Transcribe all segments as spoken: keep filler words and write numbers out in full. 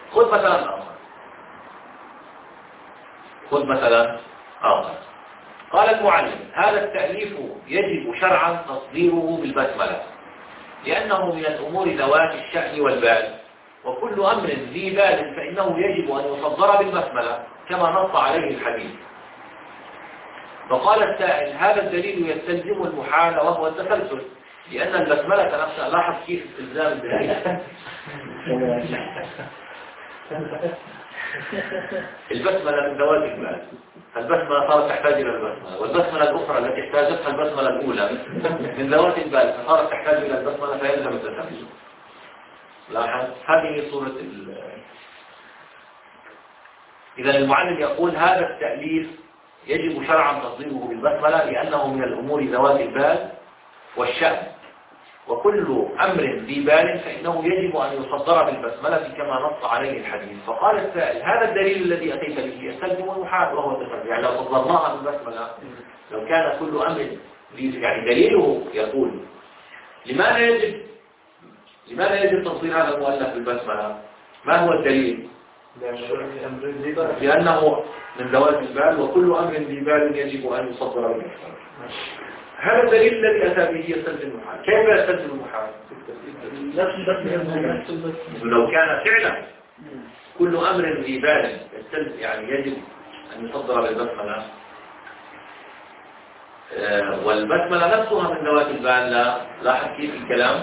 خذ مثلا آخر خذ مثلا آخر قال المعلم: هذا التأليف يجب شرعا تصديره بالبسملة، لأنه من الأمور ذوات الشأن والبال، وكل أمر ذي بال فإنه يجب أن يصدر بالبسملة كما نص عليه الحديث. فقال السائل: هذا الدليل يستلزم المحال وهو التسلسل، لأن البسملة نفسها، لاحظ كيف استلزام الدليل. البسملة من ذوات البال، البسملة صارت تحتاج إلى البسملة، والبسملة الأخرى التي احتاجتها البسملة الأولى من ذوات البال فصارت تحتاج إلى البسملة فيلزم التسلسل. لاحظ هذه صورة ال... إذا المعلم يقول: هذا التأليف يجب شرعا تصديره بالبسملة، لأنه من الأمور ذوات البال والشأن، وكل أمر ذي بال فإنه يجب أن يصدر بالبسملة كما نص عليه الحديث. فقال السائل: هذا الدليل الذي أتيت به يستلزم المحال وهو التسلسل، يعني لو صدرناها بالبسملة لو كان كل أمر يعني دليله يقول لماذا يجب لماذا يجب تصدير هذا المؤلف بالبسملة؟ ما هو الدليل؟ لأنه من ذوات البال، وكل أمر ذي بال يجب أن يصدر بالبسملة. هذا الدليل الذي أتى به يستلزم المحال. كيف يستلزم المحال؟ لو كان فعلا كل أمر ذي بال يستلزم يعني يجب أن يصدر بالبسملة، والبسملة نفسها من ذوات البال، لا لاحظ كيف الكلام،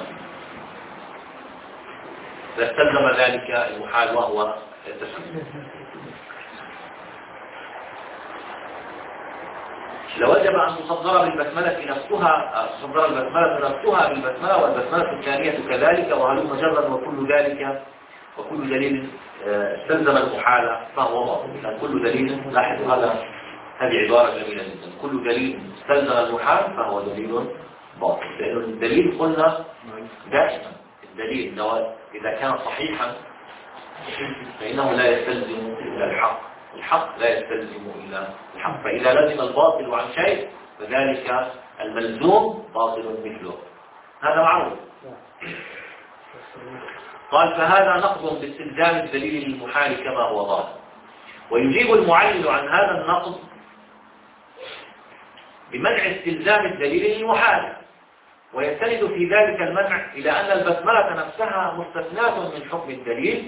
لاستلزم ذلك المحال وهو التسلسل. لوجب أن تصدر بالبسملة نفسها، تصدر البسملة نفسها بالبسملة، والبسملة الثانية كذلك، وهلم جرا، وكل ذلك وكل دليل استلزم المحال فهو باطل. كل دليل، لاحظ هذا هذه عبارة جميلة جدا، كل دليل استلزم المحال فهو دليل باطل، لأن الدليل قلنا دائما الدليل إذا كان صحيحا فإنه لا يستلزم إلا الحق، الحق لا يستلزم إلا الحق، فإذا لزم الباطل عن شيء فذلك الملزوم باطل مثله، هذا معروف. قال: فهذا نقض باستلزام الدليل للمحال كما هو ظاهر. ويجيب المعلل عن هذا النقض بمنع استلزام الدليل للمحال، ويستند في ذلك المنع إلى أن البسملة نفسها مستثناة من حكم الدليل،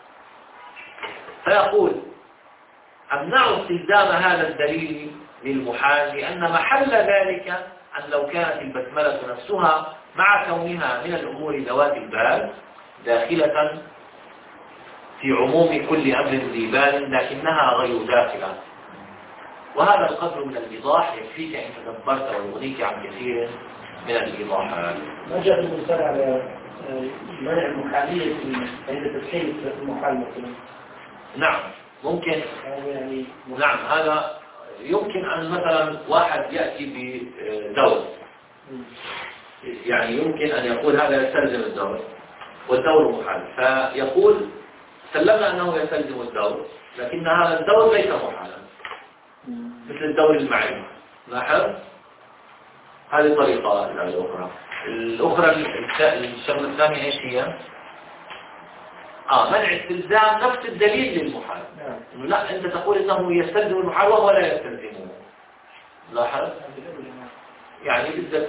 فيقول: أمنع استلزام هذا الدليل للمحال لأن محل ذلك أن لو كانت البسملة نفسها مع كونها من الأمور ذوات البال داخلة في عموم كل أمر ذي بال لكنها غير داخلة. وهذا القدر من الإيضاح يكفيك إن تدبرت ويغنيك عن كثير من الإيضاحات. ما جاء المثال على منع المحالية عند تسخين المحال مثلا؟ نعم ممكن، يعني نعم هذا يمكن أن مثلا واحد يأتي بدور، يعني يمكن أن يقول هذا يستلزم الدور والدور محال، فيقول سلمنا أنه يستلزم الدور لكن هذا الدور ليس محالا مثل الدور المعين. لاحظ هذه طريقة الأخرى. الأخرى الشغلة الثانية إيش هي؟ آه منع استلزام نفس الدليل للمحال. إنه لا أنت تقول إنه يستلزم المحال وهو لا يستلزمه. لاحظ يعني بدك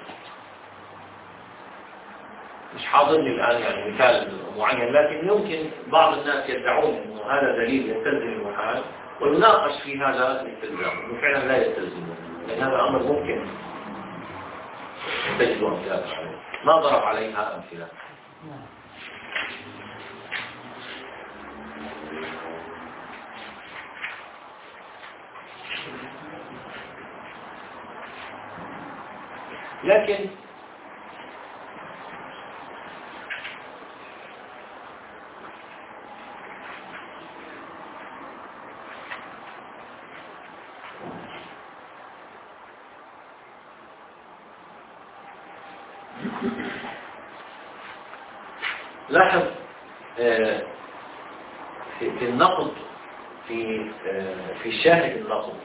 مش حاضرني الآن يعني مثال معين، لكن يمكن بعض الناس يدعون إنه هذا دليل يستلزم المحال ويناقش في هذا الاستلزام إنه فعلا لا يستلزمه، لأن هذا أمر ممكن تجد أمثلة عليه، ما ضرب عليها أمثلة. لكن لاحظ في النقد في في الشاهد النقد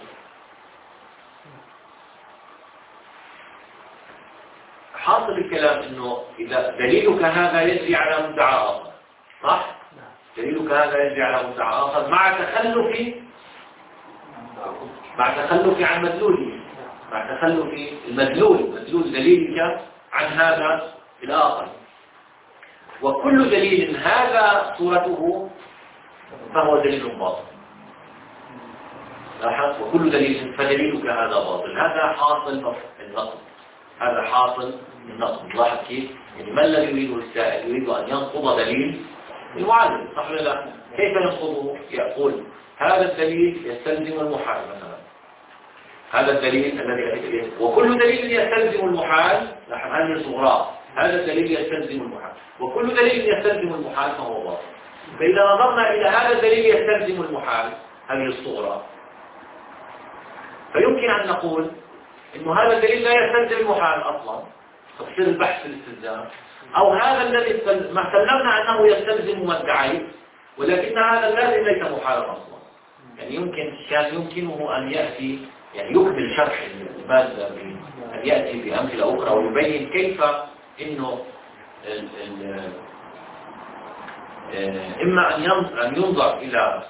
حاصل الكلام انه اذا دليلك هذا يجري على مدعى اخر، صح؟ دليلك هذا يجري على مدعى آخر مع تخلف مع تخلف عن مدلوله، مع تخلف المدلول مدلول دليلك عن هذا الآخر. وكل دليل هذا صورته فهو دليل باطل. لاحظ، وكل دليل فدليلك هذا باطل. هذا حاصل النقد، هذا حاصل النقد. لاحظ كيف؟ يعني ما الذي يريده السائل؟ يريد أن ينقض دليل المعلم، صح ولا لا؟ كيف ينقضه؟ يقول هذا الدليل يستلزم المحال مثلا، هذا الدليل الذي وكل دليل يستلزم المحال. لاحظ هذه صغرى، هذا الدليل يستلزم المحال، وكل دليل يستلزم المحال فهو باطل. فإذا نظرنا إلى هذا الدليل يستلزم المحال، هذه الصغرى، فيمكن أن نقول إنه هذا الدليل لا يستلزم المحال أصلا، تصير البحث الاستلزام. أو هذا الذي ما سلمنا أنه يستلزم ما ادعيت، ولكن هذا اللازم ليس محالا أصلا. يعني يمكن كان يمكنه أن يأتي يعني يكمل شرح المادة أن يأتي بأمثلة أخرى ويبين كيف إنه ال ال إما أن ينظر إلى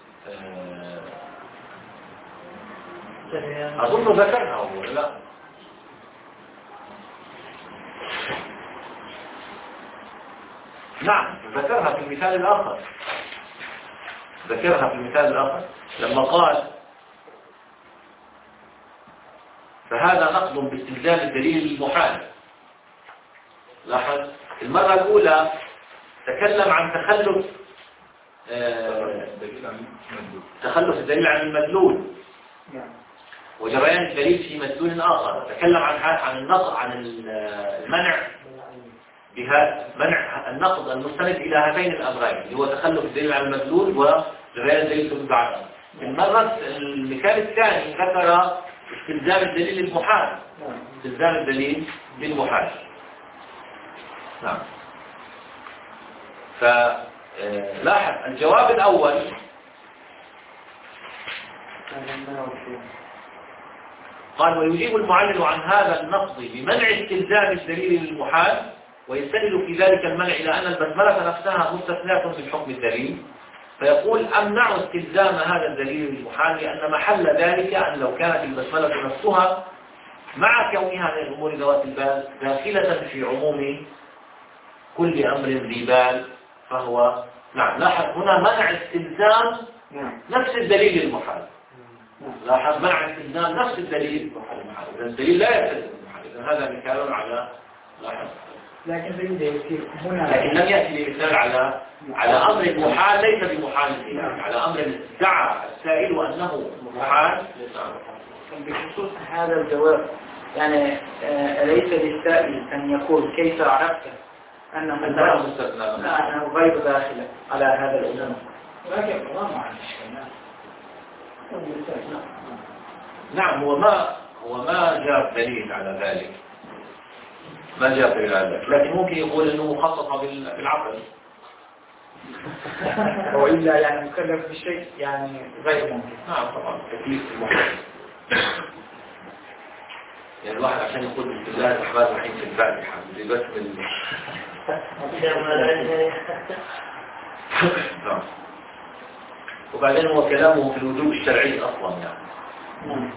أظن ذكرها هو لا نعم ذكرها في المثال الآخر، ذكرها في المثال الآخر لما قال فهذا نقض باستلزام الدليل المحال. لاحظ المرة الأولى تكلم عن تخلف آه تخلف الدليل عن المدلول وجريان الدليل في مدلول آخر. تكلم عن عن النقض عن المنع بها منع النقض المستند إلى هذين الأمرين اللي هو تخلف الدليل عن المدلول وجريان الدليل في المدعى. المرة المثال الثاني ذكر استلزام الدليل المحال، استلزام الدليل بالمحال. نعم. فلاحظ الجواب الأول قال ويجيب المعلل عن هذا النقض بمنع استلزام الدليل المحال، ويستدل في ذلك المنع إلى أن البسملة نفسها مستثناة من حكم الدليل، فيقول أمنع استلزام هذا الدليل المحال لأن محل ذلك أن لو كانت البسملة نفسها مع كونها من الأمور ذوات البال داخلة في عموم كل أمر ذي بال فهو نعم. لاحظ هنا منع استلزام نفس الدليل المحال. لاحظ منع استلزام نفس الدليل المحال، إذا الدليل لا يستلزم المحال، إذا هذا مثال على لاحظ لكن هنا لكن لم يأتي بمثال على على أمر محال ليس بمحال، يعني على أمر ادعى السائل أنه محال. بخصوص هذا الجواب يعني أليس للسائل أن يقول كيف عرفت أنه أنه غير داخل على هذا الإمام؟ ولكن القرآن عن نعم هو ما هو ما جاء دليل على ذلك، ما جاء دليل على ذلك، لكن ممكن يقول إنه مخصص بالعقل وإلا يعني مكلف بشيء يعني غير ممكن. نعم طبعا تكليف المحال. يعني الواحد عشان يقول بسم الله الرحمن الرحيم في الفاتحة زي بس بال نعم. وبعدين هو كلامه في الوجوب الشرعي أصلا يعني،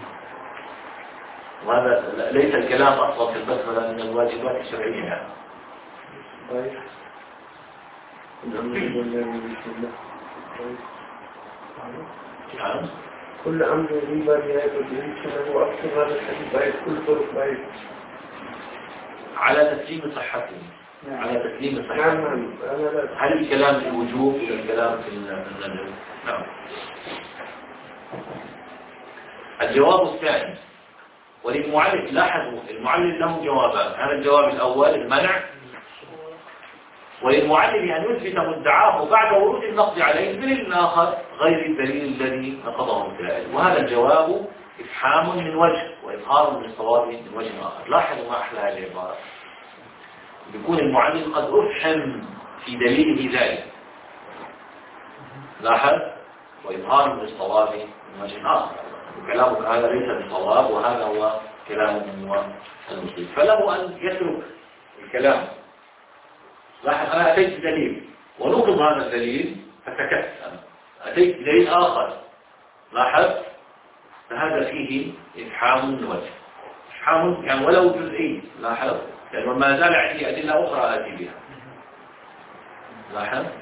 وهذا ليس الكلام أصلا في البسملة من الواجبات الشرعية يعني. طيب نعم كل أمر ريبا بهذا الدين هو أكثر هذا الحديث بعيد كل طرق بعيد على تسليم صحته، على تسليم صحته. نعم. هل الكلام في الوجوب ولا الكلام في النذر؟ نعم. الجواب الثاني وللمعلل، لاحظوا المعلل له جوابان، هذا الجواب الأول المنع، وللمعلل أن يثبت مدعاه بعد ورود النقد عليه الدليل الآخر غير الدليل الذي نقضه السائل، وهذا الجواب إفحام من وجه وإظهار للصواب من وجه آخر. لاحظوا ما أحلى هذه العبارة، يكون المعلل قد أفحم في دليله ذلك، لاحظ، وإظهار للصواب من وجه آخر، وكلامك هذا ليس بصواب وهذا هو كلام هو المصيب، فله أن يترك الكلام. لاحظ أنا أتيت دليل ونقض هذا الدليل فتكت أتيت بدليل آخر لاحظ، فهذا فيه إفحام من وجه، إفحام يعني ولو جزئي لاحظ، لأنه ما زال عندي أدلة أخرى آتي بها لاحظ.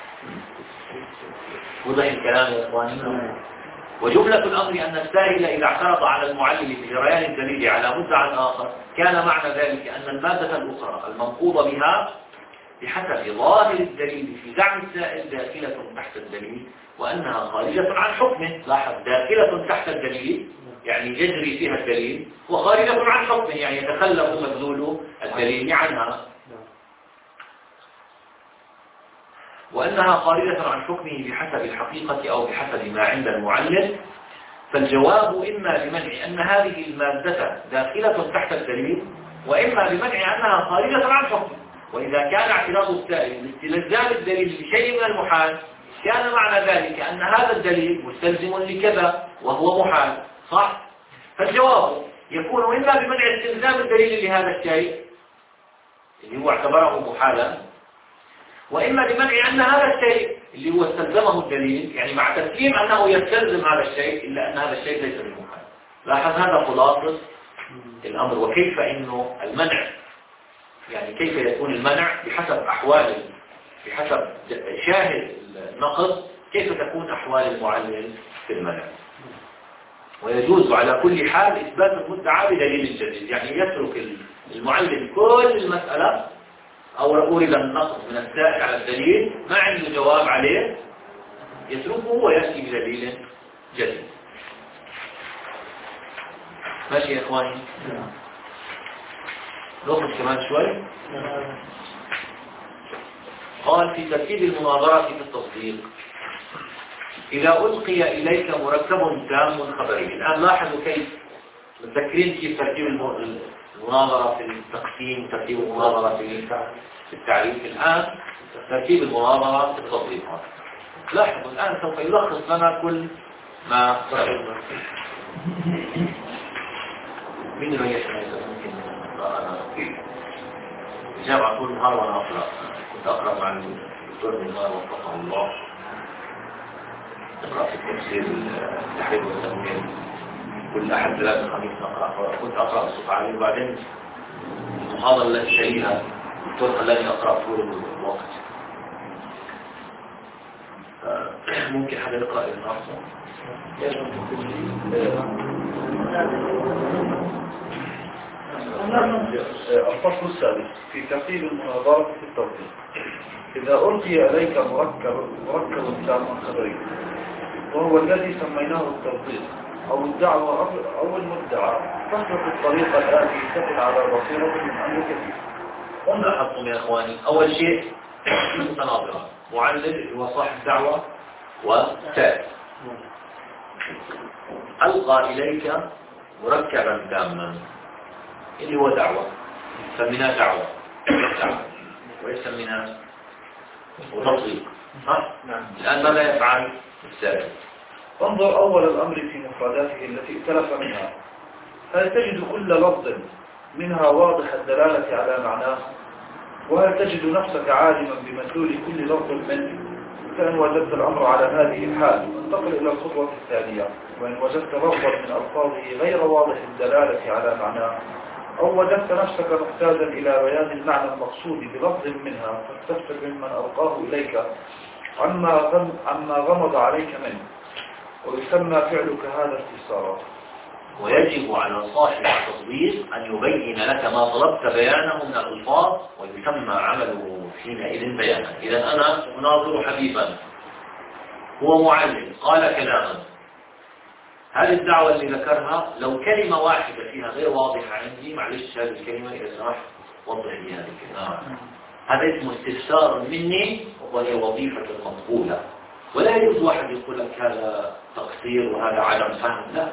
وضح الكلام يا إخواني. وجملة الأمر أن السائل إذا اعترض على المعلل في جريان الدليل على مدعى آخر كان معنى ذلك أن المادة الأخرى المنقوض بها بحسب ظاهر الدليل في زعم السائل داخلة تحت الدليل وأنها خارجة عن حكمه. لاحظ، داخلة تحت الدليل يعني يجري فيها الدليل، وخارجة عن حكمه يعني يتخلف مدلول الدليل عنها، وأنها خارجة عن حكمه بحسب الحقيقة أو بحسب ما عند المعلل. فالجواب إما بمنع أن هذه المادة داخلة تحت الدليل، وإما بمنع أنها خارجة عن حكمه. وإذا كان اعتراض السائل باستلزام الدليل بشيء من المحال كان معنى ذلك أن هذا الدليل مستلزم لكذا وهو محال، صح؟ فالجواب يكون إما بمنع استلزام الدليل لهذا الشيء اللي هو اعتبره محالا، وإما بمنع أن هذا الشيء اللي هو استلزمه الدليل يعني مع تسليم أنه يستلزم هذا الشيء إلا أن هذا الشيء ليس بمحال. لاحظ هذا خلاصة الأمر. وكيف إنه المنع يعني كيف يكون المنع بحسب أحوال بحسب شاهد النقض، كيف تكون أحوال المعلل في المنع. ويجوز على كل حال إثبات المدعى بدليل الجديد، يعني يترك المعلل كل المسألة أو أورد النقض من السائل على الدليل ما عنده جواب عليه يتركه ويأتي بدليل جديد. ماشي يا إخواني؟ ناخذ كمان شوي. قال في ترتيب المناظرة في التصديق إذا ألقي إليك مركب تام خبري. الآن لاحظوا كيف متذكرين كيف ترتيب المناظرة في التقسيم، ترتيب المناظرة في التعريف. الآن ترتيب المناظرة في التصديق. لاحظوا الآن سوف يلخص لنا كل ما صار. مين اللي يشمل ممكن الجامعة طول النهار وأنا أقرأ، كنت أقرأ مع الدكتور بالنهار وفقه الله، أقرأ في التفسير التحرير والتنوير كل أحد ثلاثة خميس نقرأ، كنت أقرأ بصوت عالي. وبعدين المحاضرة التي تليها الدكتور خلاني أقرأ طول الوقت. ممكن حد يقرأ النهارده؟ الفصل السادس في ترتيب المناظرة في التوثيق. إذا ألقي إليك مركب مركب تام خبري وهو الذي سميناه التوثيق أو الدعوة أو المدعى، تسلك الطريقة الآتي تكن على بصيرة من أمر كثير. لاحظتم يا إخواني، أول شيء متناظرة، معلل هو صاحب دعوة وسائل. ألقى إليك مركبا تاما اللي هو دعوة، سميناه دعوة دعوة ويسميناه وتطبيق، صح؟ نعم. الآن ماذا يفعل السائل؟ انظر أول الأمر في مفرداته التي ائتلف منها، هل تجد كل لفظ منها واضح الدلالة على معناه؟ وهل تجد نفسك عالما بمدلول كل لفظ منه؟ فإن وجدت الأمر على هذه الحال انتقل إلى الخطوة الثانية، وإن وجدت لفظا من ألفاظه غير واضح الدلالة على معناه أو وجدت نفسك محتاجا إلى بيان المعنى المقصود بلفظ منها فاستفسر ممن ألقاه إليك عما غم عما غمض عليك منه، ويسمى فعلك هذا استفسارا. ويجب على صاحب التصديق أن يبين لك ما طلبت بيانه من الألفاظ ويسمى عمله حينئذ بيانا. إذا أنا أناظر حبيبا هو معلم قال كلاما، هذه الدعوة اللي ذكرها لو كلمة واحدة فيها غير واضحة عندي، معلش هذه الكلمة إذا سمحت وضح لي هذه الكلمة، هذا اسمه استفسار مني وهي وظيفة مقبولة. ولا يجوز واحد يقول لك هذا تقصير وهذا عدم فهم، لا،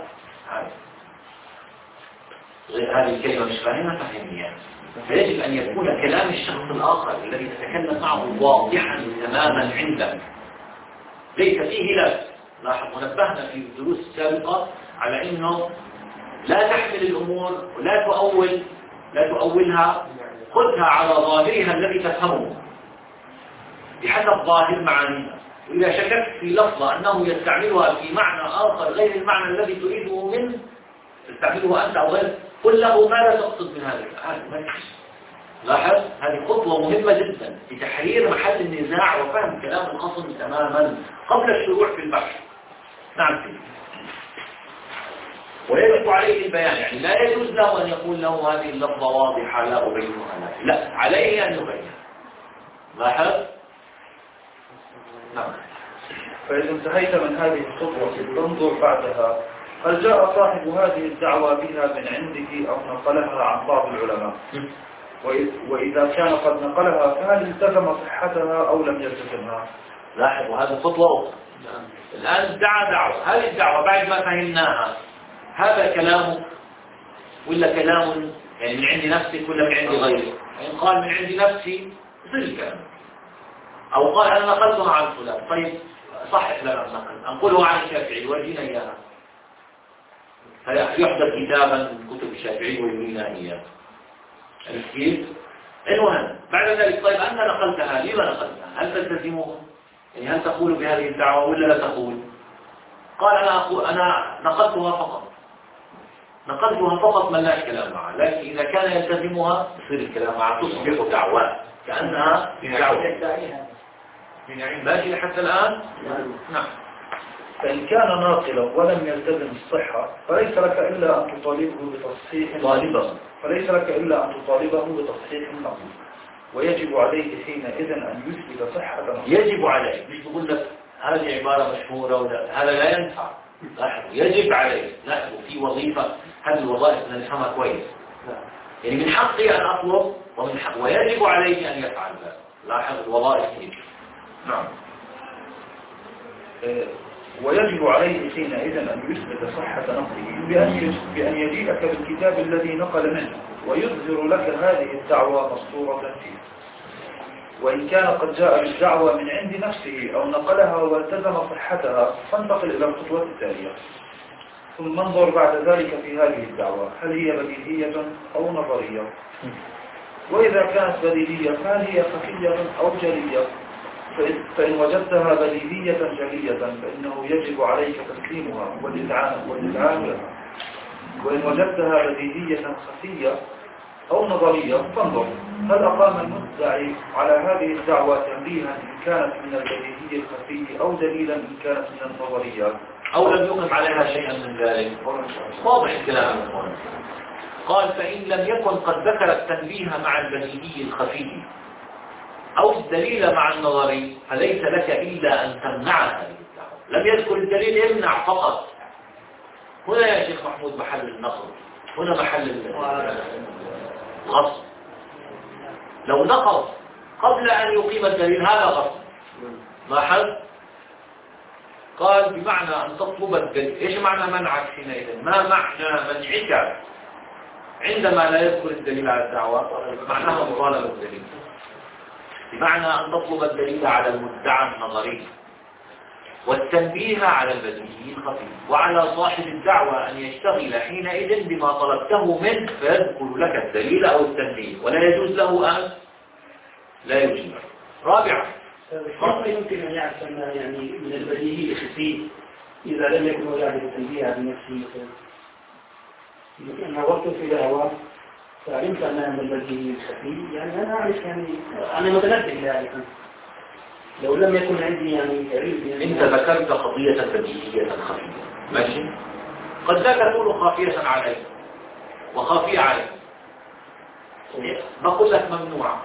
هذه الكلمة مش فاهمة فهمني يعني. فيجب أن يكون كلام الشخص الآخر الذي تتكلم معه واضحا تماما عندك ليس فيه لا. لاحظ ونبهنا في الدروس السابقة على أنه لا تحمل الأمور ولا تؤول لا تؤولها، خذها على ظاهرها الذي تفهمه بحسب ظاهر معانيها. وإذا شككت في لفظة أنه يستعملها في معنى آخر غير المعنى الذي تريده منه تستعمله أنت أو غير، قل له ماذا تقصد من هذا؟ هذا لاحظ، هذه خطوة مهمة جدا في تحرير محل النزاع وفهم كلام الخصم تماما قبل الشروع في البحث. نعم. ويجب عليه البيان، يعني لا يجوز له أن يقول له هذه اللفظة واضحة لا أبينها، لا، عليه أن يبين. لاحظ. نعم. فإذا انتهيت من هذه الخطوة تنظر بعدها هل جاء صاحب هذه الدعوة بها من عنده أو نقلها عن بعض العلماء، وإذا كان قد نقلها فهل التزم صحتها أو لم يلتزمها؟ لاحظوا هذه خطوة أخرى. الآن دعا دعوة، هذه الدعوة بعد ما فهمناها هذا كلامك ولا كلام يعني من عند نفسك ولا من عند غيرك؟ يعني قال من عند نفسي يصير الكلام، أو قال أنا نقلتها عن فلان، طيب صحح لنا النقل، أنقله عن الشافعي ورجينا إياها، فيحدث كتابا من كتب الشافعي ويرينا إياه. عرفت كيف؟ المهم بعد ذلك طيب أنت نقلتها، لما نقلتها؟ هل تلتزمها؟ يعني هل تقول بهذه الدعوة ولا لا تقول؟ قال أنا أقول أنا نقلتها فقط، نقلتها فقط ما لاش كلام معها، لكن إذا كان يلتزمها يصير الكلام معها، تصبح دعوة كأنها دعوة. ماشي حتى الآن؟ نعم. فإن كان ناقلا ولم يلتزم الصحة فليس لك إلا أن تطالبه بتصحيح طالبا فليس لك إلا أن تطالبه بتصحيح النقل، ويجب عليه حينئذ أن يثبت صحة نقله. يجب عليه، مش بقول لك هذه عبارة مشهورة ولا هذا لا ينفع. لاحظوا يجب عليه، لاحظوا في وظيفة، هذه الوظائف بدنا نفهمها كويس. يعني من حقي أن أطلب ومن حق ويجب عليه أن يفعل ذلك. لاحظ الوظائف دي. نعم. ويجب عليه حينئذ أن يثبت صحة نقله بأن بأن يجيئك بالكتاب الذي نقل منه ويظهر لك هذه الدعوة مسطورة فيه. وإن كان قد جاء بالدعوة من عند نفسه أو نقلها والتزم صحتها فانتقل إلى الخطوة التالية، ثم انظر بعد ذلك في هذه الدعوة هل هي بديهية أو نظرية، وإذا كانت بديهية فهل هي خفية أو جلية. فإن وجدتها بديهية جلية فإنه يجب عليك تسليمها والإذعان والإذعان لها، وإن وجدتها بديهية خفية أو نظرية فانظر هل أقام المدعي على هذه الدعوة تنبيها إن كانت من البديهي الخفي أو دليلا إن كانت من النظريات، أو لم يقم عليها شيئا من ذلك. واضح الكلام. قال فإن لم يكن قد ذكر التنبيه مع البديهي الخفي أو الدليل مع النظري فليس لك إلا أن تمنع هذه الدعوة. لم يذكر الدليل امنع فقط. هنا يا شيخ محمود محل النقل، هنا محل الغصب. لو نقض قبل أن يقيم الدليل هذا غصب. لاحظ قال بمعنى أن تطلب الدليل. إيش معنى منعك حينئذ؟ ما معنى منعك عندما لا يذكر الدليل على الدعوة؟ معناها مطالبة الدليل، بمعنى أن تطلب الدليل على المدعى النظري والتنبيه على البديهي الخفي، وعلى صاحب الدعوة أن يشتغل حينئذ بما طلبته منه فيذكر لك الدليل أو التنبيه، ولا يجوز له أن لا يجيب. رابعا كيف يمكن أن يعرف أن يعني من البديهي الخفي إذا لم يكن وجاهد التنبيه على نفسه مثلا؟ أنا وقت في دعوة فعلمت أنها من البديهي الخفي، يعني أنا أعرف يعني أنا متنبه يعني لو لم يكن عندي يعني علم يعني أنت ذكرت قضية بديهية خفية، ماشي؟ قد لا تكون خافية عليك وخافية عليك، بقول لك ممنوعة،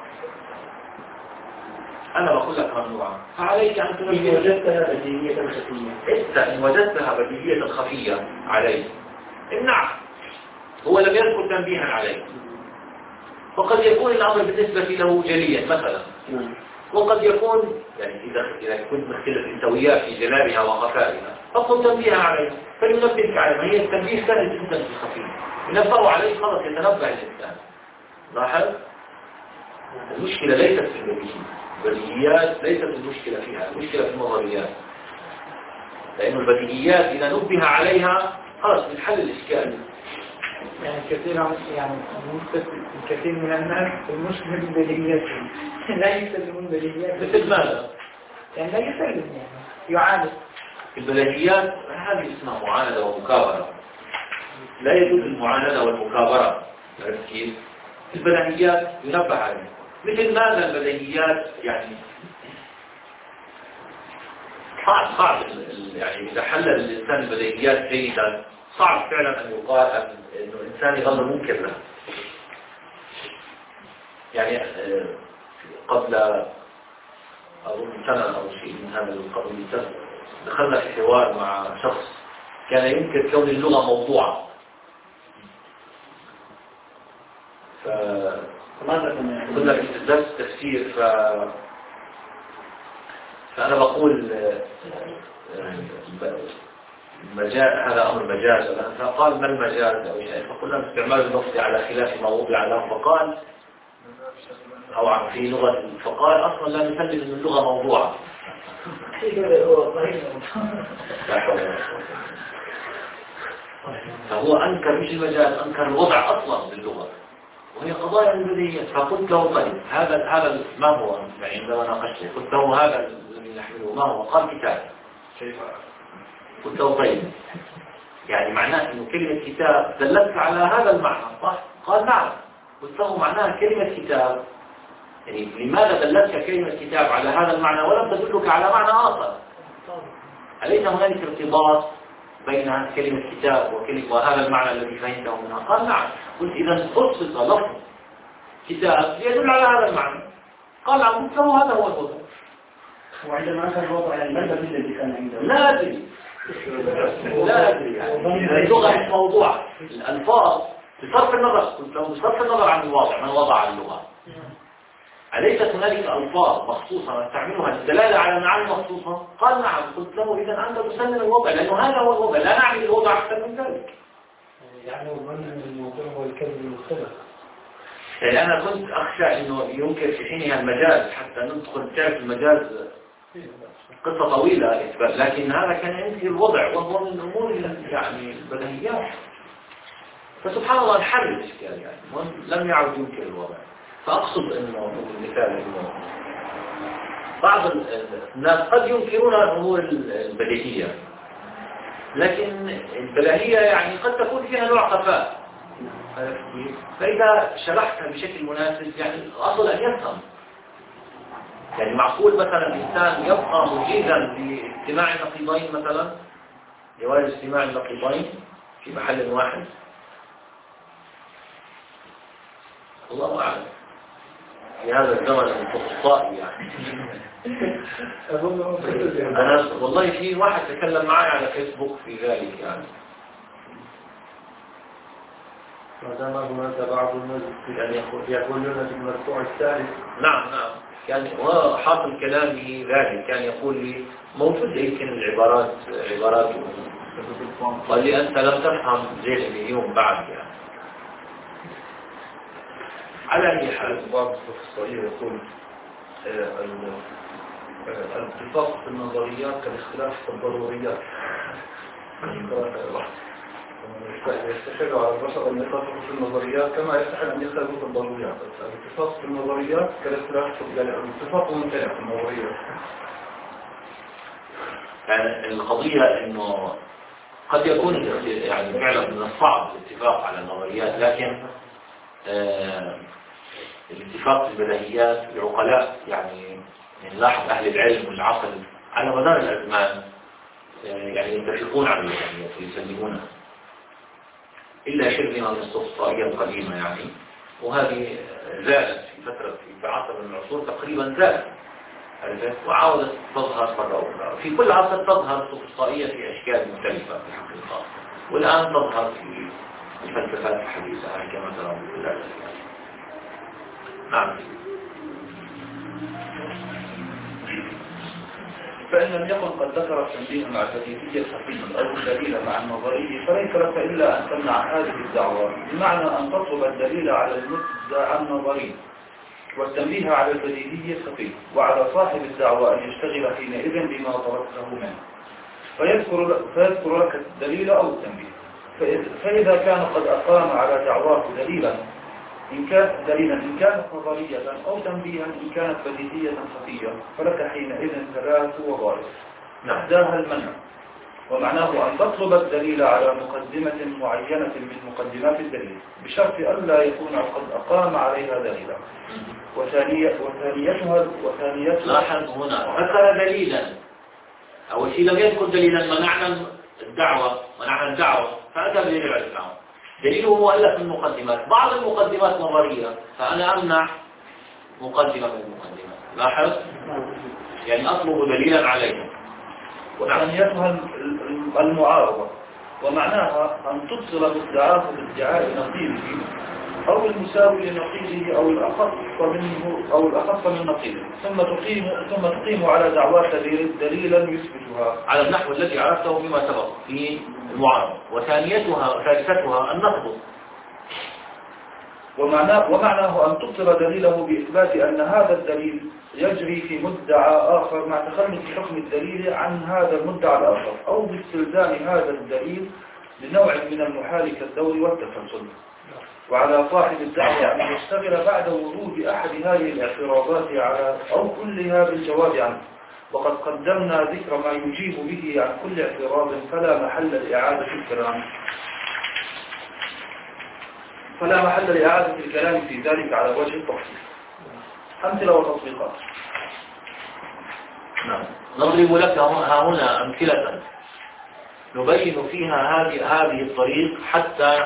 أنا بقول لك ممنوعة، فعليك أن تنبه. إن وجدتها بديهية خفية، أنت إن وجدتها بديهية خفية عليك امنع. هو لم يذكر تنبيها عليك، وقد يكون الأمر بالنسبة له جليا مثلا، وقد يكون يعني إذا إذا كنت مختلف أنت وياه في جلالها وخفائها فقل تنبيها عليه فلينبهك عليها. هي التنبيه سهل جدا في الخفي، ينبه عليه خلاص يتنبه الإنسان. لاحظ المشكلة ليست في البديهيات، البديهيات ليست المشكلة فيها، المشكلة في النظريات، لأن البديهيات إذا نبه عليها خلاص بنحل الإشكال. يعني كثير يعني الكثير من الناس المشكلة بالبديهيات لا يستلمون بديهيات. مثل ماذا؟ يعني لا يسلم يعني يعاند. البديهيات هذه اسمها معاندة ومكابرة، لا يجوز المعاندة والمكابرة. عرفت كيف؟ البديهيات ينبه عليها. مثل ماذا البديهيات؟ يعني صعب صعب يعني إذا حلل الإنسان البديهيات جيدا صعب فعلا أن يقال أنه الإنسان يظل منكر له. يعني قبل أظن سنة أو شيء من هذا القبيل دخلنا في حوار مع شخص كان ينكر كون اللغة موضوعة. فماذا كنا في درس تفسير ف... فأنا بقول مجال هذا أمر مجاز، فقال ما المجاز أو شيء، فقلنا استعمال اللفظ على خلاف ما وضع له، فقال أو في لغة، فقال أصلا لا نسلم أن اللغة موضوعة. فهو أنكر مش المجاز، أنكر الوضع أصلا باللغة وهي قضايا البديهية. فقلت له طيب هذا هذا ما هو يعني عندما ناقشته قلت له هذا الذي نحمله ما هو؟ قال كتاب. قلت له طيب يعني معناه إنه كلمة كتاب دلت على هذا المعنى صح؟ قال نعم. قلت له معناها كلمة كتاب يعني لماذا دلتك كلمة كتاب على هذا المعنى ولم تدلك على معنى آخر؟ أليس هنالك ارتباط بين كلمة كتاب وكلمة وهذا المعنى الذي فهمته منها؟ قال نعم. قلت إذا خصص لفظ كتاب يدل على هذا المعنى. قال نعم. قلت له هذا هو الوضع. وعندما أنت الوضع يعني ما الدليل الذي كان عنده؟ لا أدري لا أدري يعني اللغة مش موضوع الألفاظ بصرف النظر. قلت له بصرف النظر عن الواضع من وضع اللغة أليست هنالك ألفاظ مخصوصة نستعملها للدلالة على معاني مخصوصة؟ قال نعم. قلت له إذا أنت تسلم الوضع لأنه هذا هو الوضع لا نعني الوضع أكثر من ذلك. يعني أظن أن الموضوع هو الكذب المختلف. يعني أنا كنت أخشى أنه يمكن في حينها المجاز حتى ندخل تعرف المجاز قصة طويلة إثبات، لكن هذا كان ينفي الوضع وهو من الأمور يعني البديهيات. فسبحان الله انحل الإشكال يعني لم يعد ينكر الوضع. فأقصد أنه المثال أنه بعض الناس قد ينكرون الأمور البديهية لكن البديهية يعني قد تكون فيها نوع خفاء، فإذا شرحتها بشكل مناسب يعني الأصل أن يفهم. يعني معقول مثلا الإنسان يبقى مجيزا لاجتماع النقيضين مثلا جواز اجتماع النقيضين في محل واحد؟ الله أعلم في هذا الزمن الفقصائي يعني. أنا والله في واحد تكلم معي على فيسبوك في ذلك يعني. ما دام هناك بعض الناس يعني يقولون بالمرفوع الثالث. نعم نعم كان وحاصل كلامه ذلك كان يقول لي موجود يمكن العبارات عباراته قال لي أنت لم تفهم زين اليوم بعد يعني. على أي حال بعض الصحيح يقول الاتفاق في النظريات كالاختلاف في الضروريات. يستحيل على البشر أن يتفقوا في النظريات كما يستحيل أن يختلفوا في الضروريات. الاتفاق في النظريات كالاختلاف في الاتفاق ممتنع في النظريات. يعني القضية إنه قد يكون يعني فعلا من الصعب الاتفاق على النظريات، لكن آه الاتفاق في البديهيات العقلاء يعني نلاحظ أهل العلم والعقل على مدار الأزمان يعني يتفقون عليه يعني يسلمونه إلا شيء من الاستقصائية القديمة يعني، وهذه زالت في فترة في عصر من العصور تقريبا زالت وعاودت تظهر مرة أخرى. في كل عصر تظهر الاستقصائية في أشكال مختلفة في الحقيقة، والآن تظهر في الفلسفات الحديثة كما ترون في الأسف يعني. نعم. فإن لم يكن قد ذكر التنبيه مع البديهية الحقيقية أو الدليل مع النظري فليس لك إلا أن تمنع هذه الدعوة، بمعنى أن تطلب الدليل على المدعى النظري والتنبيه على البديهية الحقيقية، وعلى صاحب الدعوة أن يشتغل حينئذ بما طلبته منه فيذكر, فيذكر لك الدليل أو التنبيه. فإذا كان قد أقام على دعواه دليلا إن كانت دليلا إن كانت نظرية أو تنبيها إن كانت بديهية خفية، فلك حينئذ ثلاث وظائف. إحداها المنع، ومعناه أن تطلب الدليل على مقدمة معينة من مقدمات الدليل بشرط ألا يكون قد أقام عليها دليلا. وثانية وثانيتها وثانيتها لاحظ هنا ذكر دليلا. أول شيء لم يذكر دليلا، منعنا الدعوة منعنا الدعوة فأتى بدليل على الدعوة. دليله مؤلف من المقدمات، بعض المقدمات نظرية فأنا أمنع مقدمة من المقدمات. لاحظ يعني أطلب دليلا عليه. وثانيتها المعارضة، ومعناها أن تبصر مدعاه بادعاء نقيضه أو المساوي لنقيضه أو الأخف منه أو الأخف من نقيضه، ثم تقيم ثم تقيم على دعواك دليلا يثبتها على النحو الذي عرفته فيما سبق في المعارضة. وثانيتها وثالثتها النقض، ومعناه, ومعناه أن تبصر دليله بإثبات أن هذا الدليل يجري في مدعى آخر مع تخلف حكم الدليل عن هذا المدعى الآخر، أو باستلزام هذا الدليل لنوع من المحال كالدور والتسلسل. وعلى صاحب الدعوة أن يشتغل بعد ورود أحد هذه الاعتراضات على أو كلها بالجواب عنه، وقد قدمنا ذكر ما يجيب به عن كل اعتراض فلا محل لإعادة الكلام فلا محل لإعادة الكلام في ذلك على وجه التفصيل. أمثلة وتطبيقات. نعم. نضرب لك ها هنا أمثلة نبين فيها هذه هذه الطريق حتى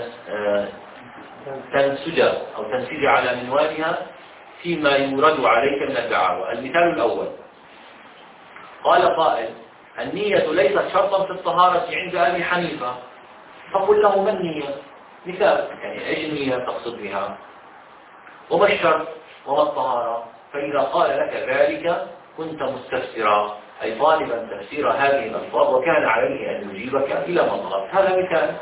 تنسج أو تنسج على منوالها فيما يورد عليك من الدعاوى. المثال الأول: قال قائل: النية ليست شرطا في الطهارة عند أبي حنيفة. فقل له: ما النية؟ مثال، يعني ايش النية تقصد بها؟ وما الشرط؟ وما الطهارة؟ فإذا قال لك ذلك كنت مستفسرا، أي طالبا تفسير هذه الألفاظ، وكان عليه أن يجيبك إلى مطلب. هذا مثال.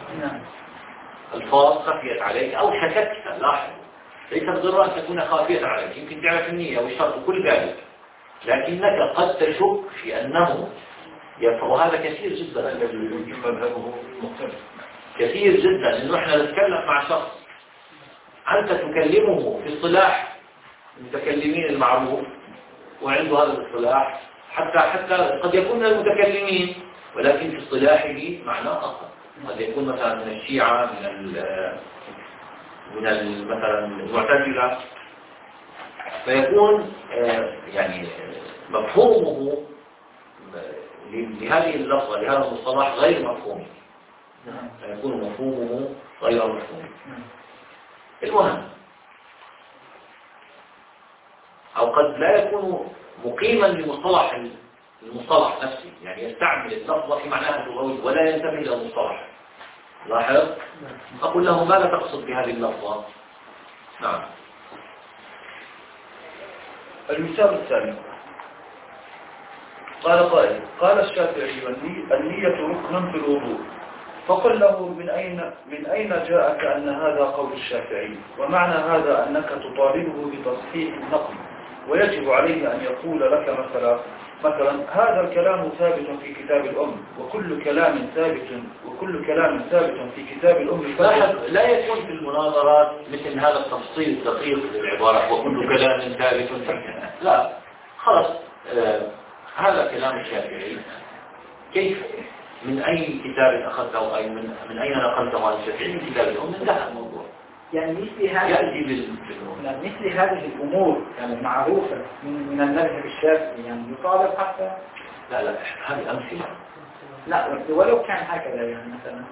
الفاظ خفيت عليك أو شككت. لاحظ، ليس بالضرورة أن تكون خافية عليك، يمكن تعرف النية والشرط كل ذلك، لكنك قد تشك في أنه يفعل. وهذا كثير جدا، الذي يمكن مذهبه مختلف كثير جدا. إنه إحنا نتكلم مع شخص أنت تكلمه في اصطلاح المتكلمين المعروف وعنده هذا الاصطلاح، حتى حتى قد يكون من المتكلمين ولكن في اصطلاحه معناه آخر. قد يكون مثلا من الشيعة، من ال من ال مثلا المعتزلة، فيكون يعني مفهومه لهذه اللفظة لهذا المصطلح غير مفهوم، فيكون مفهومه غير مفهوم. المهم، أو قد لا يكون مقيما لمصطلح المصطلح نفسه، يعني يستعمل اللفظة في معناها اللغوي ولا ينتبه إلى المصطلح. لاحظ؟ أقول له: ماذا تقصد بهذه اللفظة؟ نعم. المثال الثاني: قال قائل: قال الشافعي: النية ركن في الوضوء. فقل له: من أين من أين جاءك أن هذا قول الشافعي؟ ومعنى هذا أنك تطالبه بتصحيح النقل، ويجب عليه أن يقول لك مثلا مثلا هذا الكلام ثابت في كتاب الأم، وكل كلام ثابت وكل كلام ثابت في كتاب الأم. لا يكون في المناظرات مثل هذا التفصيل الدقيق للعبارة وكل كلام ثابت فيها. لا، خلاص، آه هذا كلام الشافعي. كيف؟ من أي كتاب أخذته؟ أي من من أين نقلته عن الشافعي؟ من كتاب الأم. انتهى الموضوع. يعني مثل هذه يأتي بال مثل هذه الأمور يعني معروفة من من المذهب الشافعي، يعني يطالب حتى. لا لا، هذه أمثلة. لا، ولو كان هكذا يعني مثلا.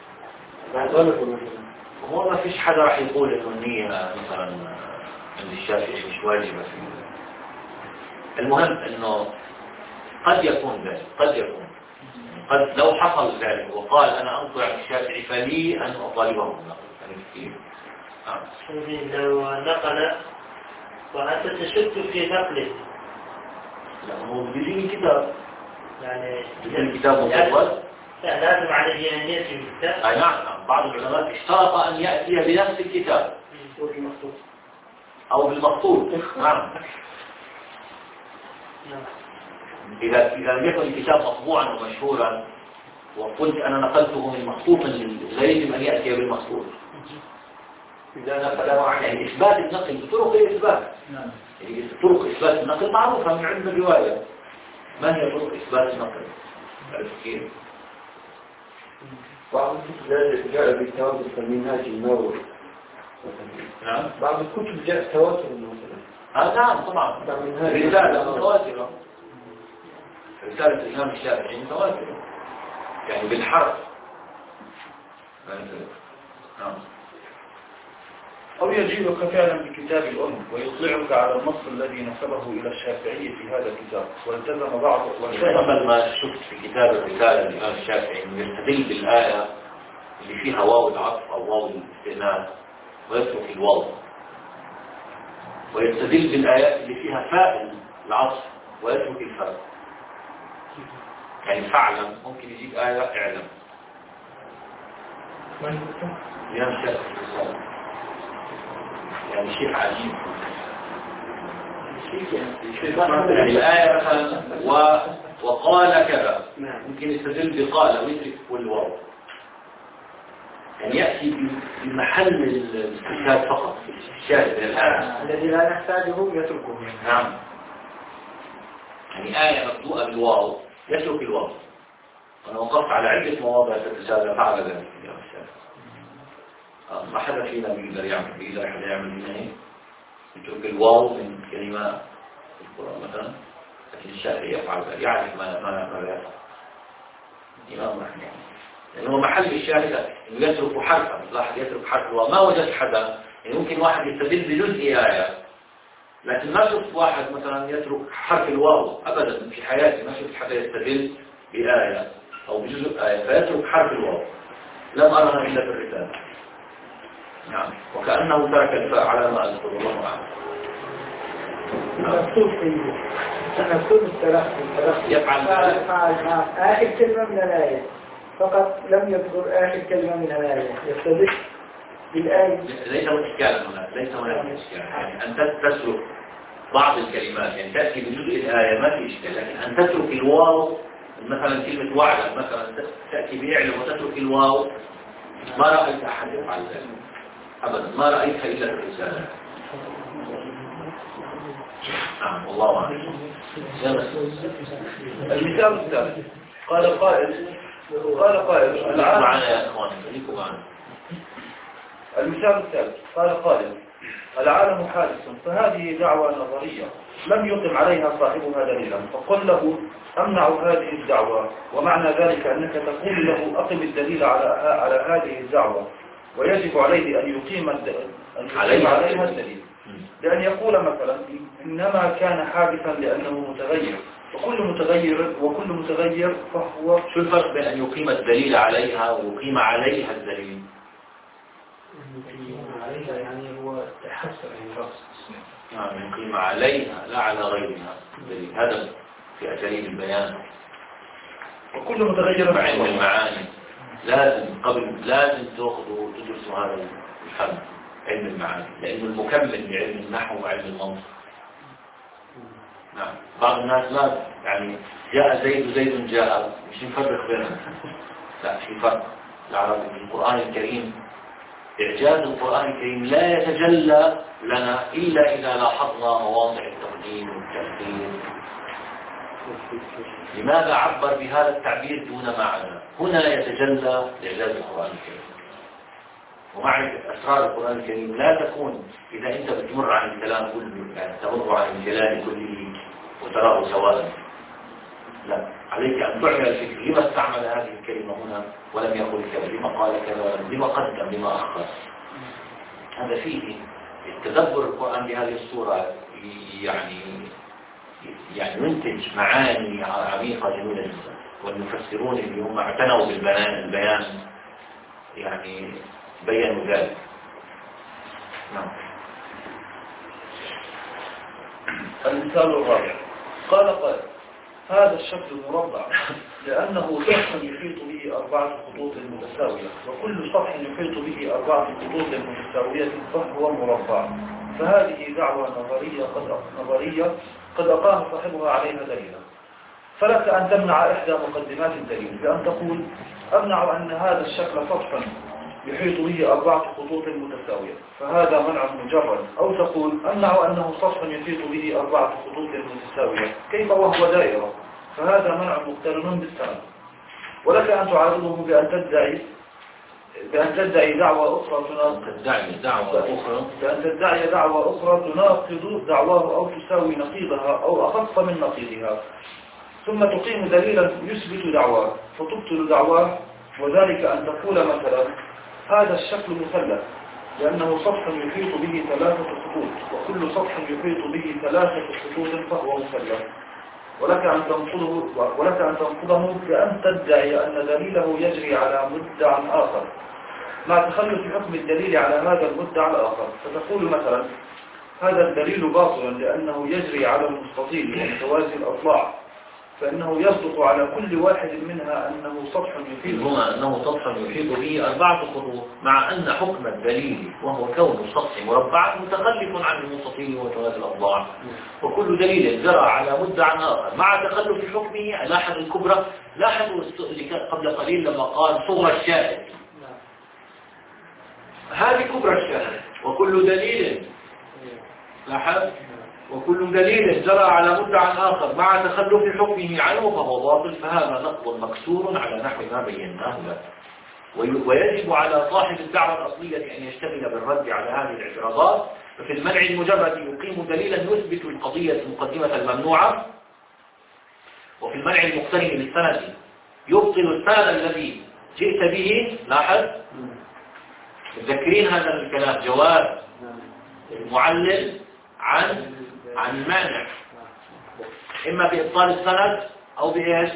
هو ما فيش حدا راح يقول إنه النية مثلا عند الشافعي مش واجبة فيه. المهم إنه قد يكون ذلك، قد يكون قد لو حصل ذلك وقال أنا أنظر عن الشافعي فلي أن أطالبه بالنقل. يعني لو نقل وأنت تشك في نقله، لا هو بدين كتاب، يعني بدين كتاب مطول، لازم عليه أن يأتي بالكتاب. أي نعم. بعض العلماء اشترط أن يأتي بنفس الكتاب أو بالمخطوط. نعم. إذا إذا لم يكن الكتاب مطبوعا ومشهورا وقلت أنا نقلته من مخطوط، لا يجب أن يأتي بالمخطوط. إذا نقل واحد يعني إثبات النقل بطرق الإثبات. نعم. يعني طرق إثبات النقل معروفة من علم الرواية. ما هي طرق إثبات النقل؟ تعرف كيف؟ بعض الكتب جاء بالتواتر كمنهاج النووي. نعم. بعض الكتب جاء تواتر مثلا. آه نعم طبعا. رسالة متواترة. رسالة الإمام الشافعي متواترة. يعني بالحرف. نعم. أو يجيبك فعلا بكتاب الأم ويطلعك على النص الذي نسبه إلى الشافعي في هذا الكتاب والتزم بعض والتزم ما شفت في كتاب الرسالة الإمام الشافعي إنه يستدل بالآية اللي فيها واو العطف أو واو الاستئناف ويترك الواو، ويستدل بالآيات اللي فيها فاء العطف ويترك الفاء. يعني فعلا ممكن يجيب آية اعلم الإمام الشافعي في الرسالة. يعني شيء عجيب. يعني الآية مثلا و... وقال كذا ممكن يستدل بقال ويترك كل واو. يعني يأتي بمحل الاستشهاد فقط الشاهد من الآية الذي لا نحتاجه يتركه. نعم. يعني آية مبدوءة بالواو يترك الواو. أنا وقفت على عدة مواضع في الرسالة فعل ذلك الإمام الشافعي. ما حدا فينا بيقدر يعمل بيقدر حدا يعمل منه هيك يترك الواو من كلمات القرآن مثلا، لكن الشافعي يفعل ذلك، يعرف ما ما ما يفعل. الإمام رحمه الله لأنه هو محل الشاهد إنه يترك حرفا. لاحظ يترك حرف الواو. ما وجدت حدا يعني ممكن واحد يستدل بجزء آية، لكن ما شفت واحد مثلا يترك حرف الواو أبدا في حياتي. ما شفت حدا يستدل بآية أو بجزء آية فيترك حرف الواو. لم أرها إلا في الرسالة. نعم. وكأنه ترك الفاء على ما أذكر الله أعلم. مكتوب في مكتوب التلقي يفعل فعل آخر كلمة من الآية فقط لم يذكر آخر كلمة من الآية يستدل بالآية. ليس هناك إشكال هنا، ليس هناك إشكال. يعني أن تترك بعض الكلمات يعني تأتي بجزء الآية ما في إشكال، لكن أن تترك الواو مثلا كلمة وعد مثلا تأتي بإعلم وتترك الواو ما رأيت أحد يفعل ذلك أبدا. ما رأيتها إلا في الرسالة. نعم والله أعلم. المثال الثالث قال قائل قال قائل العالم معنا يا أخوان خليكم معنا. المثال الثالث قال قائل العالم حادث فهذه دعوة نظرية لم يقم عليها صاحبها دليلا، فقل له أمنع هذه الدعوة، ومعنى ذلك أنك تقول له أقم الدليل على على هذه الدعوة، ويجب عليه أن يقيم عليها الدليل، لأن يقول مثلا إنما كان حادثا لأنه متغير، وكل متغير وكل متغير فهو. شو الفرق بين أن يقيم الدليل عليها ويقيم عليها الدليل؟ يقيم عليها يعني هو تحسر الرأس. نعم يقيم عليها لا على غيرها الدليل. هذا في أساليب البيان. وكل متغير مع علم المعاني لازم قبل لازم تأخذوا تدرسوا هذا الفن علم المعاني، لأنه المكمل لعلم النحو وعلم المنطق. نعم. بعض الناس لا يعني جاء زيد وزيد جاء مش نفرق بينهم. لا في فرق. العربي في القرآن الكريم إعجاز القرآن الكريم لا يتجلى لنا إلا إذا لاحظنا مواضع التقديم والتأخير. لماذا عبر بهذا التعبير دون معنى؟ هنا يتجلى إعجاز القرآن الكريم. ومعرفة أسرار القرآن الكريم لا تكون إذا أنت بتمر عن الكلام كله، يعني تمر عن الكلام كله وتراه سواء. لا، عليك أن تعمل الفكر لما استعمل هذه الكلمة هنا ولم يقل كذا، لما قال كذا، لما قدم، لما أخر. هذا فيه التدبر القرآن بهذه الصورة يعني يعني ينتج معاني عميقة جميلة جدا. والمفسرون اللي هم اعتنوا بالبيان يعني بينوا ذلك. نعم. المثال الرابع قال قائل هذا الشكل مربع لأنه سطح يحيط به أربعة خطوط متساوية، وكل سطح يحيط به أربعة خطوط متساوية فهو مربع، فهذه دعوة نظرية قد نظرية قد أقام صاحبها عليها دليلا. فلك أن تمنع إحدى مقدمات الدليل بأن تقول أمنع أن هذا الشكل سطح يحيط به أربعة خطوط متساوية، فهذا منع مجرد. أو تقول أمنع أنه سطح يحيط به أربعة خطوط متساوية كيف وهو دائرة، فهذا منع مقترن بالسند. ولك أن تعارضه بأن تدعي بأن تدعي دعوى أخرى تدعي دعوى أخرى بأن تدعي دعوى أخرى تناقض دعواه أو تساوي نقيضها أو أخف من نقيضها، ثم تقيم دليلا يثبت دعواه فتبطل دعواه، وذلك أن تقول مثلا هذا الشكل مثلث لأنه سطح يحيط به ثلاثة خطوط، وكل سطح يحيط به ثلاثة خطوط فهو مثلث. ولك أن تنقضه ولك أن تنقضه بأن تدعي أن دليله يجري على مدعى آخر مع تخلف حكم الدليل على هذا المدعى الآخر، فتقول مثلا هذا الدليل باطل لأنه يجري على المستطيل ومتوازي الأضلاع، فإنه يصدق على كل واحد منها أنه سطح يحيط هما أنه سطح يحيط به أربعة خطوط، مع أن حكم الدليل وهو كون السطح مربعا متخلف عن المستطيل ومتوازي الأضلاع، وكل دليل جرى على مدعى آخر مع تخلف حكمه. لاحظ الكبرى، لاحظوا قبل قليل لما قال صغر الشاهد، هذه كبرى الشاهد. وكل دليل لاحظ وكل دليل جرى على مدعى آخر مع تخلف حكمه عنه فهو باطل، فهذا نقض مكسور على نحو ما بيناه له. ويجب على صاحب الدعوة الأصلية أن يشتغل بالرد على هذه الاعتراضات. ففي المنع المجرد يقيم دليلا يثبت القضية المقدمة الممنوعة، وفي المنع المقترن بالسند يبطل السند الذي جئت به. لاحظ تذكرين هذا الكلام، جواز المعلل عن عن المانع إما بإبطال السند أو بإيش؟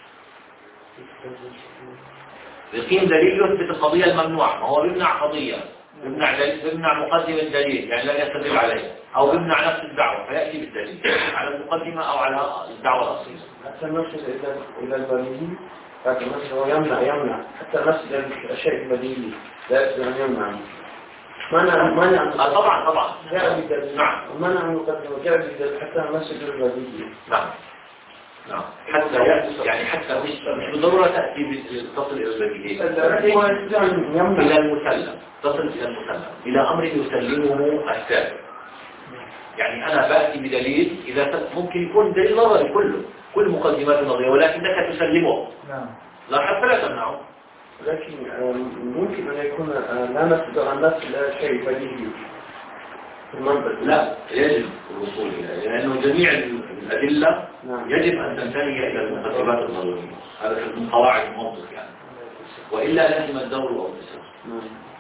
يقيم دليل يثبت القضية الممنوعة. ما هو بيمنع قضية، بيمنع بيمنع مقدم الدليل يعني لا يستدل عليه، أو بيمنع نفس الدعوة فيأتي بالدليل على المقدمة أو على الدعوة الأصلية. حتى نفس إلى البديهي، لكن نفسه هو يمنع يمنع حتى نفس الشيء البديهي لا يستطيع أن يمنع. منع منع آه طبعا طبعا جاء بدليل. نعم. منع المقدمة جاء بدليل حتى نفس البديهي. نعم نعم حتى يأتي يعني حتى مش مش بالضرورة تأتي بالتصل إلى البديهي، إلى المسلم، تصل إلى المسلم إلى أمر يسلمه السابق. يعني أنا بأتي بدليل إذا ممكن يكون دليل نظري كله كل مقدمات نظرية ولكنك تسلمه. نعم. لا حتى لا تمنعه. لكن ممكن أن يكون لا نصدر عن نفس الشيء بديهي في المنطق. لا يجب الوصول إليه، لأنه جميع الأدلة يجب أن تنتهي إلى المقدمات النظرية. هذا من قواعد المنطق يعني، وإلا لازم الدور أو التسلسل.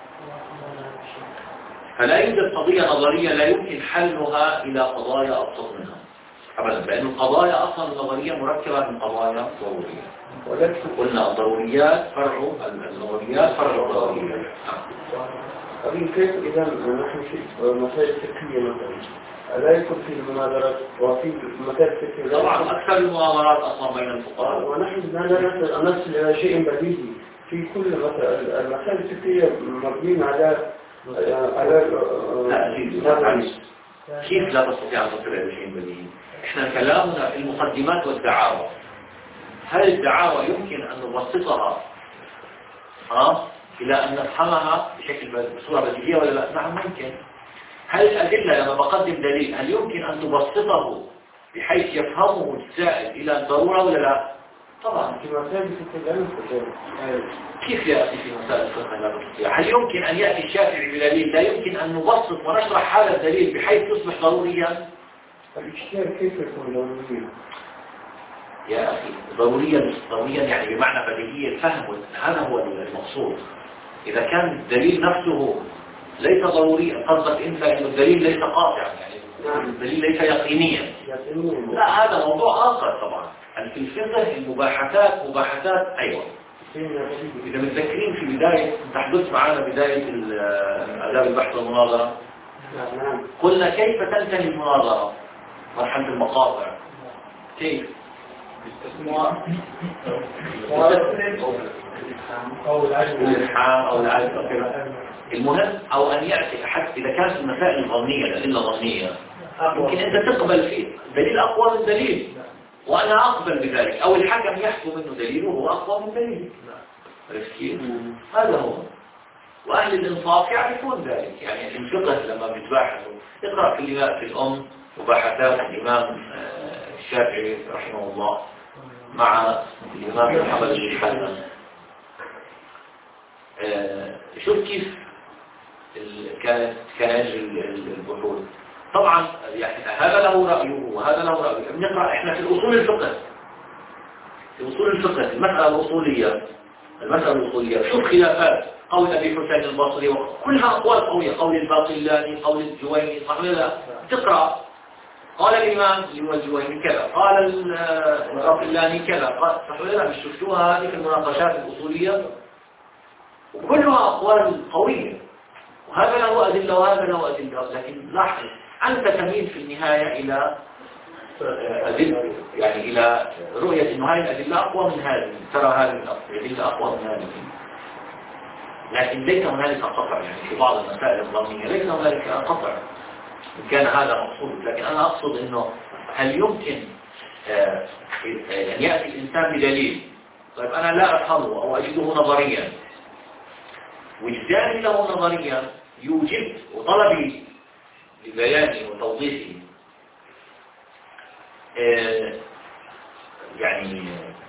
فلا يوجد قضية نظرية لا يمكن حلها إلى قضايا أبسط منها أبدا، لأن القضايا أصلا النظرية مركبة من قضايا ضرورية. ولكن قلنا الضروريات فرع النظريات فرع الضروريات. أبين كيف إذا نحن في مسائل فقهية مثلا لا يكون في المناظرات وفي مسائل فقهية؟ طبعا أكثر المناظرات أصلا بين الفقهاء، ونحن لا نصل إلى شيء بديهي في كل مسائل. المسائل الفقهية مبنية على على لا كيف لا تستطيع أن تصل إلى شيء بديهي؟ إحنا كلامنا في المقدمات والدعاوى. هل الدعاوى يمكن أن نبسطها ها إلى أن نفهمها بشكل بصورة بديهية ولا لا؟ نعم ممكن. هل الأدلة لما بقدم دليل هل يمكن أن تبسطه بحيث يفهمه السائل إلى الضرورة ولا لا؟ طبعا. في مسائل الفقه كيف يأتي في مسائل الفقه لا تستطيع؟ هل يمكن أن يأتي الشافعي بدليل لا يمكن أن نبسط ونشرح هذا الدليل بحيث يصبح ضروريا؟ الاجتهاد كيف يكون ضروريا؟ يا أخي ضروريا ضروريا يعني بمعنى بديهي الفهم، هذا هو المقصود. إذا كان الدليل نفسه ليس ضروريا، قصدك أنت إنه الدليل ليس قاطعا يعني الدليل ليس يقينيا، لا هذا موضوع آخر طبعا. يعني في الفقه المباحثات مباحثات أيوة. إذا متذكرين في بداية تحدث معنا بداية آداب البحث والمناظرة قلنا كيف تنتهي المناظرة مرحلة المقاطع كيف؟ أو الإلحام أو العجز أو كذا. المهم أو أن يأتي أحد إذا كانت المسائل ظنية الأدلة ظنية ممكن أنت تقبل فيه دليل أقوى من دليل وأنا أقبل بذلك، أو الحكم يحكم منه دليله وهو أقوى من دليل. عرفت كيف؟ هذا هو وأهل الإنصاف يعرفون ذلك. يعني في الفقه لما بيتباحثوا اقرأ كلمات في الأم مباحثات الإمام الشافعي رحمه الله مع الإمام محمد بن حسن، شوف كيف كانت كان البحوث. طبعا يعني هذا له رأيه وهذا له رأيه. بنقرأ احنا في أصول الفقه، في أصول الفقه المسألة الأصولية، المسألة الأصولية شوف خلافات قول أبي حسين البصري وكلها أقوال قوية، قول الباقلاني، قول الجويني، صح ولا لا؟ تقرأ قال الإمام الجويني كذا، قال الباقلاني كذا، صح ولا لا؟ مش شفتوها هذه في المناقشات الأصولية وكلها أقوال قوية، وهذا له أدلة وهذا له أدلة. لكن لاحظ أنت تميل في النهاية إلى أدلة، يعني إلى رؤية أن هذه الأدلة أقوى من هذه، ترى هذه الأدلة أقوى من هذه، لكن ليس هنالك قطع. يعني في بعض المسائل الظنية ليس هنالك قطع إن كان هذا مقصود. لكن أنا أقصد أنه هل يمكن أن يأتي الإنسان بدليل طيب أنا لا أفهمه أو أجده نظريا، وجداني له نظريا يوجب وطلبي لبيانه وتوضيحه يعني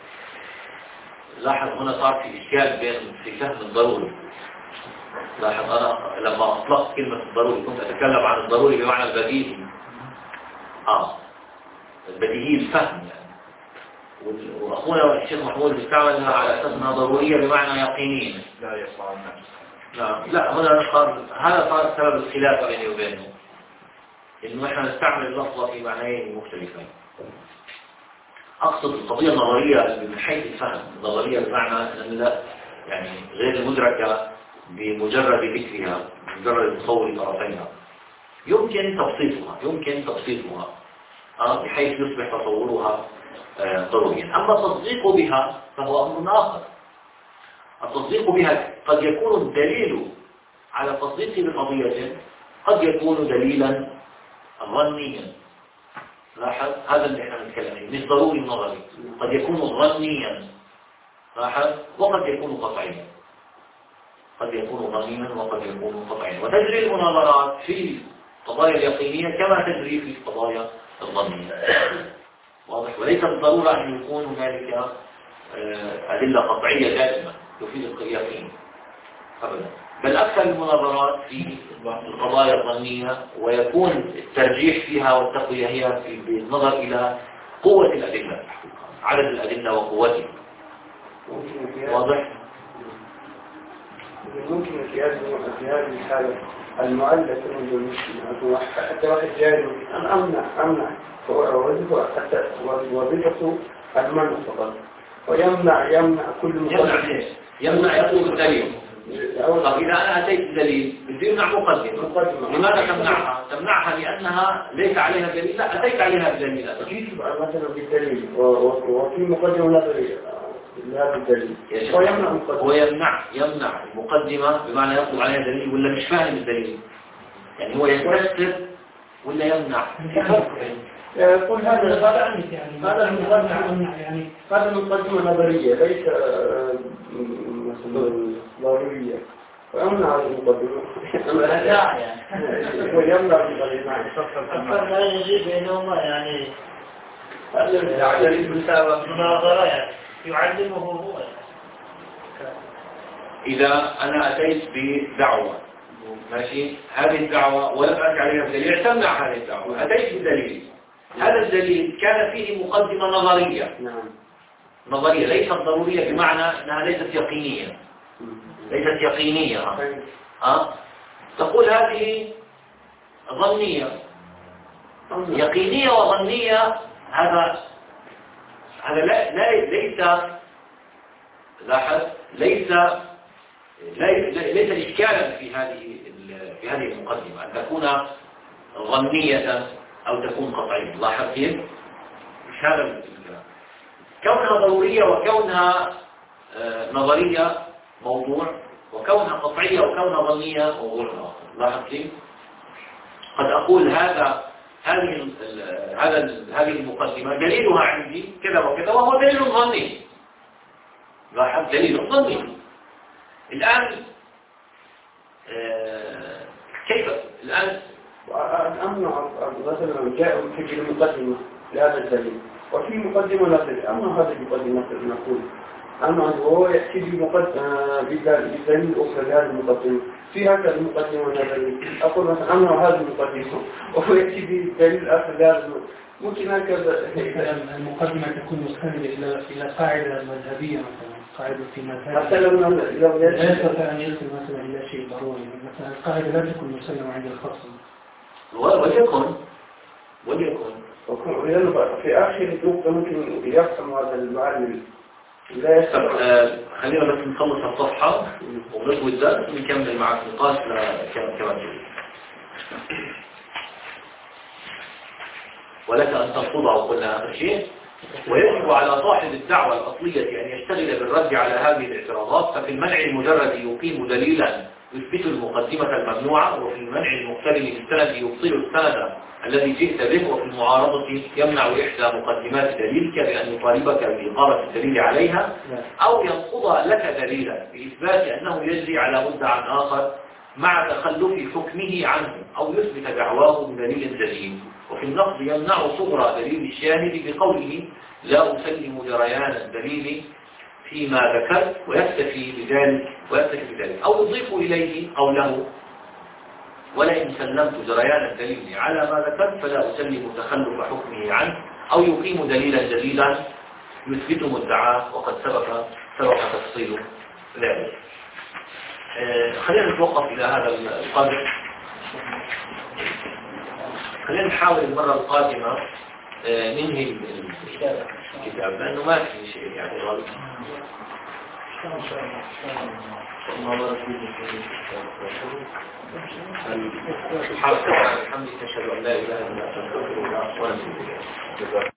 لاحظ هنا صار في إشكال بين في فهم الضروري. لاحظ أنا لما أطلقت كلمة الضروري كنت أتكلم عن الضروري بمعنى البديهي، آه البديهي الفهم يعني، وأخونا الشيخ محمود بيستعملها على أساس أنها ضرورية بمعنى يقينية. لا يصنع النفس. نعم لا، هنا صار هذا صار سبب الخلاف بيني وبينه، إنه إحنا نستعمل اللفظة في معنيين مختلفين. أقصد القضية النظرية من حيث الفهم، النظرية بمعنى أن لا يعني غير المدركة بمجرد ذكرها، بمجرد تصور طرفيها، يمكن تبسيطها يمكن تبسيطها آه بحيث يصبح تصورها آه ضروريا. أما التصديق بها فهو أمر آخر. التصديق بها قد يكون الدليل على التصديق بقضية قد يكون دليلا ظنيا. لاحظ هذا اللي احنا بنتكلم عنه، مش ضروري نظري، قد يكون ظنيا لاحظ وقد يكون قطعيا، قد يكون ظنيا وقد يكون قطعيا. وتجري المناظرات في القضايا اليقينية كما تجري في القضايا الظنية، واضح؟ وليس بالضرورة أن يكون هنالك أدلة قطعية دائما تفيد اليقين أبدا، بل أكثر المناظرات في القضايا الظنية ويكون الترجيح فيها والتقوية هي بالنظر إلى قوة الأدلة، عدد الأدلة وقوتها، واضح؟ ممكن في هذه الحالة المعلق من المشكلة حتى واحد جاي أنا أمنع أمنع ووظيفة حتى وظيفته المنع فقط ويمنع يمنع كل يمنع يمنع يطلب الدليل. طب إذا أنا أتيت الدليل بدي أمنع مقدمة، لماذا تمنعها؟ تمنعها لأنها ليس عليها دليل؟ لا، أتيت عليها بدليل. كيف مثلا بالدليل وفي مقدمة نظرية لا بالدليل ويمنع مقدمة، ويمنع يمنع المقدمة بمعنى يطلب عليها دليل ولا مش فاهم الدليل، يعني هو يستفسر ولا يمنع. يقول هذا هذا عنك يعني هذا المقدمة يعني هذا مقدمة نظرية ليس مثلا ضرورية، ويمنع المقدمة لا يعني ويمنع المقدمة أكثر ما يجيب بينهما يعني هذا المناظرة يعني يعلمه هو. إذا أنا أتيت بدعوة ماشي، هذه الدعوة ولم أتي عليها بدليل، تمنع هذه الدعوة. أتيت بدليل، هذا الدليل كان فيه مقدمة نظرية، نعم نظرية ليست ضرورية بمعنى أنها ليست يقينية، ليست يقينية أه؟ تقول هذه ظنية. يقينية وظنية هذا هذا لا لا ليس لاحظ ليس ليس إشكالا في هذه في هذه المقدمة أن تكون ظنية أو تكون قطعية. لاحظ كيف؟ مش هذا الكلام. كونها ضرورية وكونها نظرية موضوع، وكونها قطعية وكونها ظنية موضوع آخر. لاحظ كيف؟ قد أقول هذا هذه هذا هذه المقدمة دليلها عندي كذا وكذا وهو دليل ظني. لاحظ دليل ظني. الآن آه كيف الآن أمنع مثلا جاءوا في المقدمة لهذا الدليل وفي مقدمة نقل أمنع هذه المقدمة نقول أما هو يأتي بمقدمة بدليل أخرى لهذه المقدمة في هكذا المقدمة ونظرية أقول مثلا أمنع هذه المقدمة وهو يأتي بدليل آخر لهذا ممكن هكذا المقدمة تكون مستندة إلى إلى قاعدة مذهبية مثلا قاعدة في مذهب حتى لو لو لا يستطيع أن يصل مثلا إلى شيء ضروري مثلا القاعدة لا تكون مسلمة عند الخصم وليكن وليكن في آخر نقطة ممكن يفهم هذا المعلم لا يستطيع. آه خلينا بس نخلص الصفحة ونطوي الدرس ونكمل معك نقاش كمان جديد. ولك أن تنقضه قلنا آخر شيء. ويجب على صاحب الدعوة الأصلية أن يشتغل بالرد على هذه الاعتراضات. ففي المنع المجرد يقيم دليلا يثبت المقدمة الممنوعة، وفي المنع المقترن بالسند يبطل السند الذي جئت به، وفي المعارضة يمنع إحدى مقدمات دليلك بأن يطالبك بإقامة الدليل عليها أو ينقض لك دليلا بإثبات أنه يجري على مدعى آخر مع تخلف حكمه عنه، أو يثبت دعواه بدليل جديد. وفي النقض يمنع صغرى دليل الشاهد بقوله لا أسلم جريان الدليل فيما ذكرت ويكتفي بذلك ويكتفي بذلك، أو يضيف إليه قوله ولئن سلمت جريان الدليل على ما ذكرت فلا أسلم تخلف حكمه عنه، أو يقيم دليلا جديدا يثبت مدعاه وقد سبق سبق تفصيل ذلك. آه خلينا نتوقف إلى هذا القدر. خلينا نحاول المرة القادمة آه ننهي الكتاب لأنه ما في شيء يعني غلط. سبحانك اللهم وبحمدك أشهد أن لا إله إلا أنت أستغفرك وأتوب إليك.